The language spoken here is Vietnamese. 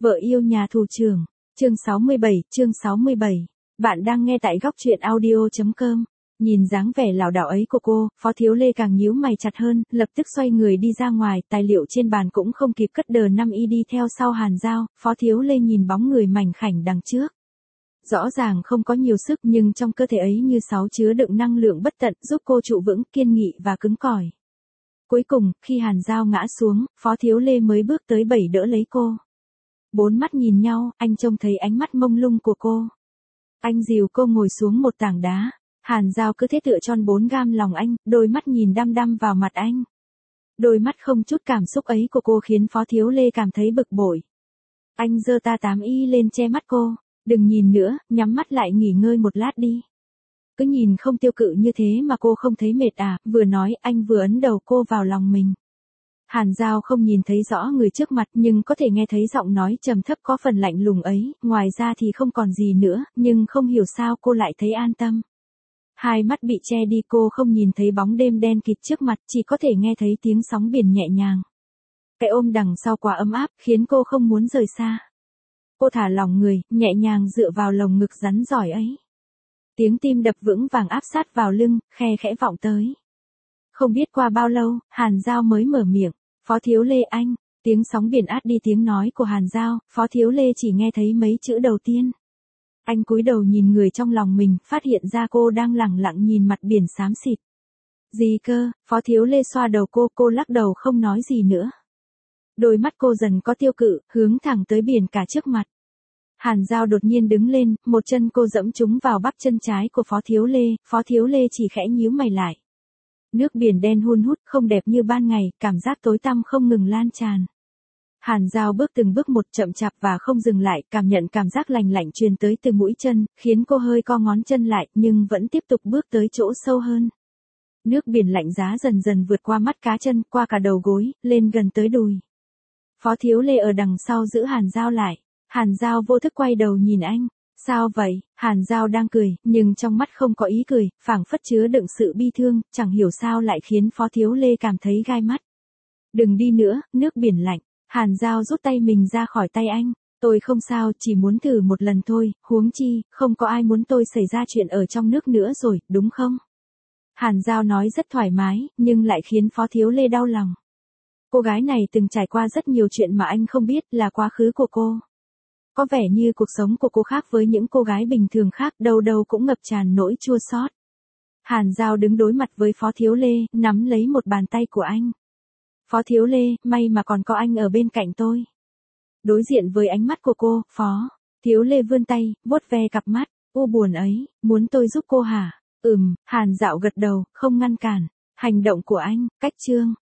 Vợ yêu nhà tù trưởng. Chương 67. Bạn đang nghe tại góc truyện audio.com. Nhìn dáng vẻ lảo đảo ấy của cô, Phó Thiếu Lê càng nhíu mày chặt hơn, lập tức xoay người đi ra ngoài, tài liệu trên bàn cũng không kịp cất, đờ 5 y đi theo sau Hàn Giao. Phó Thiếu Lê nhìn bóng người mảnh khảnh đằng trước. Rõ ràng không có nhiều sức nhưng trong cơ thể ấy như sáo chứa đựng năng lượng bất tận, giúp cô trụ vững, kiên nghị và cứng cỏi. Cuối cùng, khi Hàn Giao ngã xuống, Phó Thiếu Lê mới bước tới bẩy đỡ lấy cô. Bốn mắt nhìn nhau, anh trông thấy ánh mắt mông lung của cô. Anh dìu cô ngồi xuống một tảng đá. Hàn Giao cứ thế tựa tròn 4 gam lòng anh, đôi mắt nhìn đăm đăm vào mặt anh. Đôi mắt không chút cảm xúc ấy của cô khiến Phó Thiếu Lê cảm thấy bực bội. Anh giơ ta-8y lên che mắt cô. Đừng nhìn nữa, nhắm mắt lại nghỉ ngơi một lát đi. Cứ nhìn không tiêu cự như thế mà cô không thấy mệt à? Vừa nói anh vừa ấn đầu cô vào lòng mình. Hàn Giao không nhìn thấy rõ người trước mặt nhưng có thể nghe thấy giọng nói trầm thấp có phần lạnh lùng ấy, ngoài ra thì không còn gì nữa, nhưng không hiểu sao cô lại thấy an tâm. Hai mắt bị che đi, cô không nhìn thấy bóng đêm đen kịt trước mặt, chỉ có thể nghe thấy tiếng sóng biển nhẹ nhàng. Cái ôm đằng sau quá ấm áp, khiến cô không muốn rời xa. Cô thả lỏng người, nhẹ nhàng dựa vào lồng ngực rắn giỏi ấy. Tiếng tim đập vững vàng áp sát vào lưng, khe khẽ vọng tới. Không biết qua bao lâu, Hàn Giao mới mở miệng. Phó Thiếu Lê anh. Tiếng sóng biển át đi tiếng nói của Hàn Giao, Phó Thiếu Lê chỉ nghe thấy mấy chữ đầu tiên. Anh cúi đầu nhìn người trong lòng mình, phát hiện ra cô đang lẳng lặng nhìn mặt biển xám xịt. Gì cơ? Phó Thiếu Lê xoa đầu cô lắc đầu không nói gì nữa. Đôi mắt cô dần có tiêu cự, hướng thẳng tới biển cả trước mặt. Hàn Giao đột nhiên đứng lên, một chân cô dẫm trúng vào bắp chân trái của Phó Thiếu Lê chỉ khẽ nhíu mày lại. Nước biển đen hun hút, không đẹp như ban ngày, cảm giác tối tăm không ngừng lan tràn. Hàn Giao bước từng bước một, chậm chạp và không dừng lại, cảm nhận cảm giác lành lạnh truyền tới từ mũi chân, khiến cô hơi co ngón chân lại, nhưng vẫn tiếp tục bước tới chỗ sâu hơn. Nước biển lạnh giá dần dần vượt qua mắt cá chân, qua cả đầu gối, lên gần tới đùi. Phó Thiếu Lê ở đằng sau giữ Hàn Giao lại. Hàn Giao vô thức quay đầu nhìn anh. Sao vậy? Hàn Giao đang cười, nhưng trong mắt không có ý cười, phảng phất chứa đựng sự bi thương, chẳng hiểu sao lại khiến Phó Thiếu Lê cảm thấy gai mắt. Đừng đi nữa, nước biển lạnh. Hàn Giao rút tay mình ra khỏi tay anh. Tôi không sao, chỉ muốn thử một lần thôi, huống chi, không có ai muốn tôi xảy ra chuyện ở trong nước nữa rồi, đúng không? Hàn Giao nói rất thoải mái, nhưng lại khiến Phó Thiếu Lê đau lòng. Cô gái này từng trải qua rất nhiều chuyện mà anh không biết, là quá khứ của cô. Có vẻ như cuộc sống của cô khác với những cô gái bình thường khác, đâu đâu cũng ngập tràn nỗi chua xót. Hàn Giao đứng đối mặt với Phó Thiếu Lê, nắm lấy một bàn tay của anh. Phó Thiếu Lê, may mà còn có anh ở bên cạnh tôi. Đối diện với ánh mắt của cô, Phó Thiếu Lê vươn tay, vuốt ve cặp mắt. U buồn ấy, muốn tôi giúp cô hả? Hàn Dạo gật đầu, không ngăn cản. Hành động của anh, cách chương.